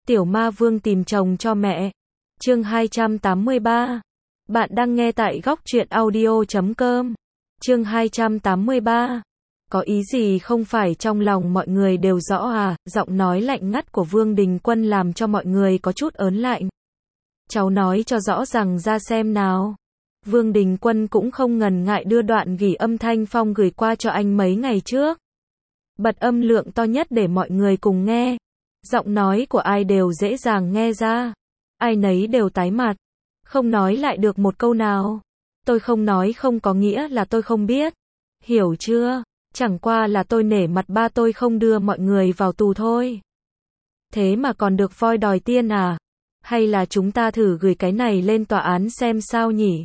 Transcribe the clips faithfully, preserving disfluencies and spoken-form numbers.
Tiểu Ma Vương tìm chồng cho mẹ. Chương hai trăm tám mươi ba. Bạn đang nghe tại góc truyện audio chấm com. Chương hai trăm tám mươi ba. Có ý gì không phải trong lòng mọi người đều rõ à? Giọng nói lạnh ngắt của Vương Đình Quân làm cho mọi người có chút ớn lạnh. Cháu nói cho rõ ràng ra xem nào. Vương Đình Quân cũng không ngần ngại đưa đoạn ghi âm thanh Phong gửi qua cho anh mấy ngày trước. Bật âm lượng to nhất để mọi người cùng nghe. Giọng nói của ai đều dễ dàng nghe ra. Ai nấy đều tái mặt. Không nói lại được một câu nào. Tôi không nói không có nghĩa là tôi không biết. Hiểu chưa? Chẳng qua là tôi nể mặt ba tôi không đưa mọi người vào tù thôi. Thế mà còn được voi đòi tiên à? Hay là chúng ta thử gửi cái này lên tòa án xem sao nhỉ?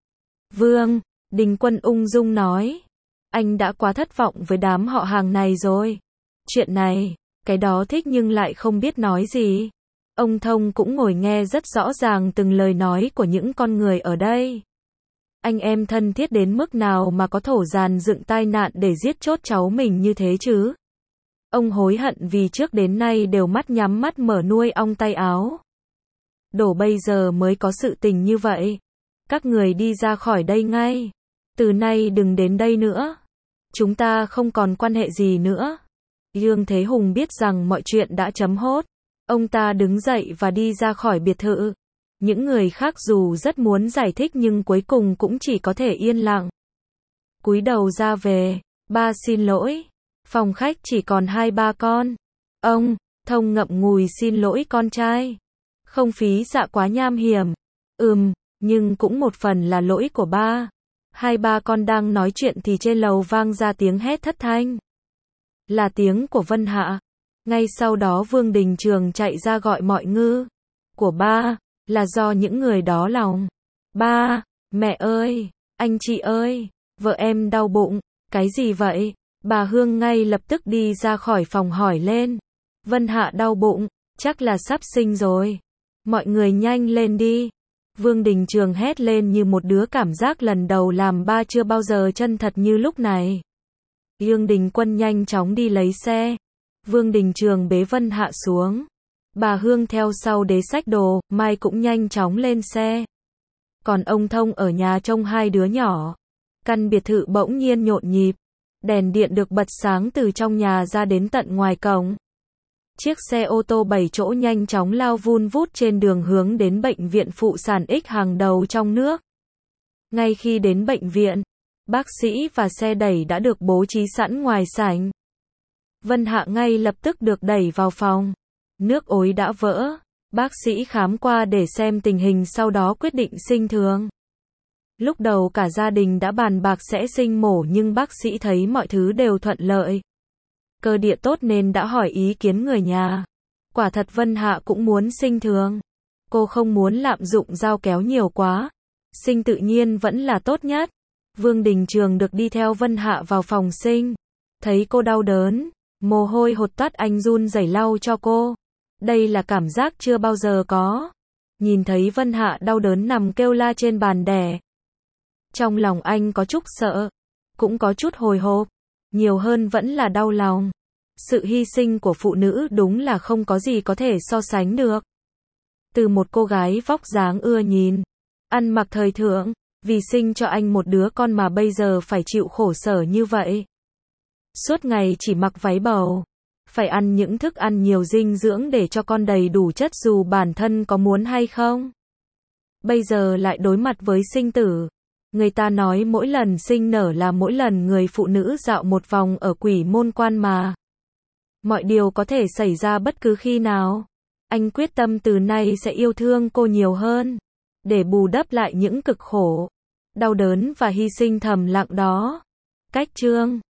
Vương Đình Quân ung dung nói. Anh đã quá thất vọng với đám họ hàng này rồi. Chuyện này, cái đó thích nhưng lại không biết nói gì. Ông Thông cũng ngồi nghe rất rõ ràng từng lời nói của những con người ở đây. Anh em thân thiết đến mức nào mà có thổ dàn dựng tai nạn để giết chốt cháu mình như thế chứ? Ông hối hận vì trước đến nay đều mắt nhắm mắt mở nuôi ong tay áo. Đổ bây giờ mới có sự tình như vậy. Các người đi ra khỏi đây ngay. Từ nay đừng đến đây nữa. Chúng ta không còn quan hệ gì nữa. Dương Thế Hùng biết rằng mọi chuyện đã chấm hốt. Ông ta đứng dậy và đi ra khỏi biệt thự. Những người khác dù rất muốn giải thích nhưng cuối cùng cũng chỉ có thể yên lặng. Cúi đầu ra về. Ba xin lỗi. Phòng khách chỉ còn hai ba con. Ông Thông ngậm ngùi xin lỗi con trai. Không phí dạ quá nham hiểm. Ừm, nhưng cũng một phần là lỗi của ba. Hai ba con đang nói chuyện thì trên lầu vang ra tiếng hét thất thanh. Là tiếng của Vân Hạ. Ngay sau đó Vương Đình Trường chạy ra gọi mọi ngư. Của ba, là do những người đó lòng. Ba, mẹ ơi, anh chị ơi, vợ em đau bụng. Cái gì vậy? Bà Hương ngay lập tức đi ra khỏi phòng hỏi lên. Vân Hạ đau bụng, chắc là sắp sinh rồi. Mọi người nhanh lên đi. Vương Đình Trường hét lên như một đứa cảm giác lần đầu làm ba chưa bao giờ chân thật như lúc này. Dương Đình Quân nhanh chóng đi lấy xe. Vương Đình Trường bế Vân Hạ xuống. Bà Hương theo sau đế xách đồ, Mai cũng nhanh chóng lên xe. Còn ông Thông ở nhà trông hai đứa nhỏ. Căn biệt thự bỗng nhiên nhộn nhịp. Đèn điện được bật sáng từ trong nhà ra đến tận ngoài cổng. Chiếc xe ô tô bảy chỗ nhanh chóng lao vun vút trên đường hướng đến bệnh viện phụ sản X hàng đầu trong nước. Ngay khi đến bệnh viện, bác sĩ và xe đẩy đã được bố trí sẵn ngoài sảnh. Vân Hạ ngay lập tức được đẩy vào phòng. Nước ối đã vỡ. Bác sĩ khám qua để xem tình hình sau đó quyết định sinh thường. Lúc đầu cả gia đình đã bàn bạc sẽ sinh mổ nhưng bác sĩ thấy mọi thứ đều thuận lợi. Cơ địa tốt nên đã hỏi ý kiến người nhà. Quả thật Vân Hạ cũng muốn sinh thường. Cô không muốn lạm dụng dao kéo nhiều quá. Sinh tự nhiên vẫn là tốt nhất. Vương Đình Trường được đi theo Vân Hạ vào phòng sinh. Thấy cô đau đớn, mồ hôi hột toát anh run rẩy lau cho cô. Đây là cảm giác chưa bao giờ có. Nhìn thấy Vân Hạ đau đớn nằm kêu la trên bàn đẻ. Trong lòng anh có chút sợ, cũng có chút hồi hộp. Nhiều hơn vẫn là đau lòng. Sự hy sinh của phụ nữ đúng là không có gì có thể so sánh được. Từ một cô gái vóc dáng ưa nhìn, ăn mặc thời thượng, vì sinh cho anh một đứa con mà bây giờ phải chịu khổ sở như vậy. Suốt ngày chỉ mặc váy bầu, phải ăn những thức ăn nhiều dinh dưỡng để cho con đầy đủ chất dù bản thân có muốn hay không. Bây giờ lại đối mặt với sinh tử. Người ta nói mỗi lần sinh nở là mỗi lần người phụ nữ dạo một vòng ở quỷ môn quan mà. Mọi điều có thể xảy ra bất cứ khi nào. Anh quyết tâm từ nay sẽ yêu thương cô nhiều hơn. Để bù đắp lại những cực khổ, đau đớn và hy sinh thầm lặng đó. Cách chương